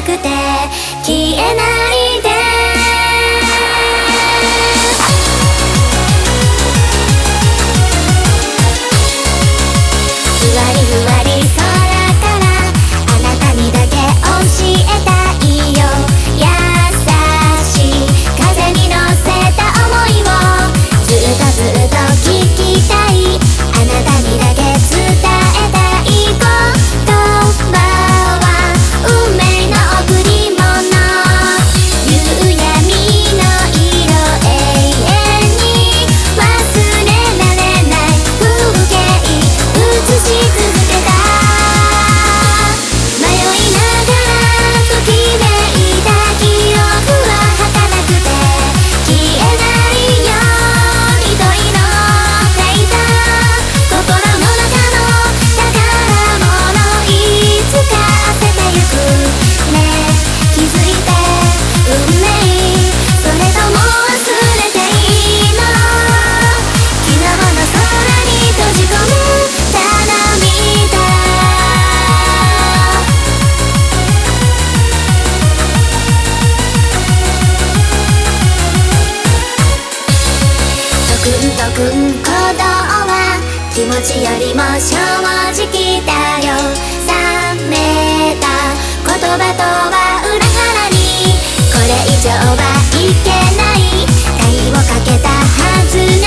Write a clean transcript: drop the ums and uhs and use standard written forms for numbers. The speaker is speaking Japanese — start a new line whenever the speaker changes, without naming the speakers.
くて消えないで。ふわりふわり空からあなたにだけ教えたいよ。優しい風に乗せた想いをずっとずっと聞きたい。あなたにだけ伝えたい言葉は運命の贈り物。夕闇の色永遠に忘れられない風景映し続けた。迷いながらときめいた記憶は儚くて消えないように問いのっていた。心の中の宝物いつか焦ってゆくね。気づいて運命それとも忘れていいの。昨日の空に閉じ込めた涙。トクントクン鼓動は気持ちよりも正直だよ。冷めた言葉とは裏腹にこれ以上はいけない。鍵をかけたはず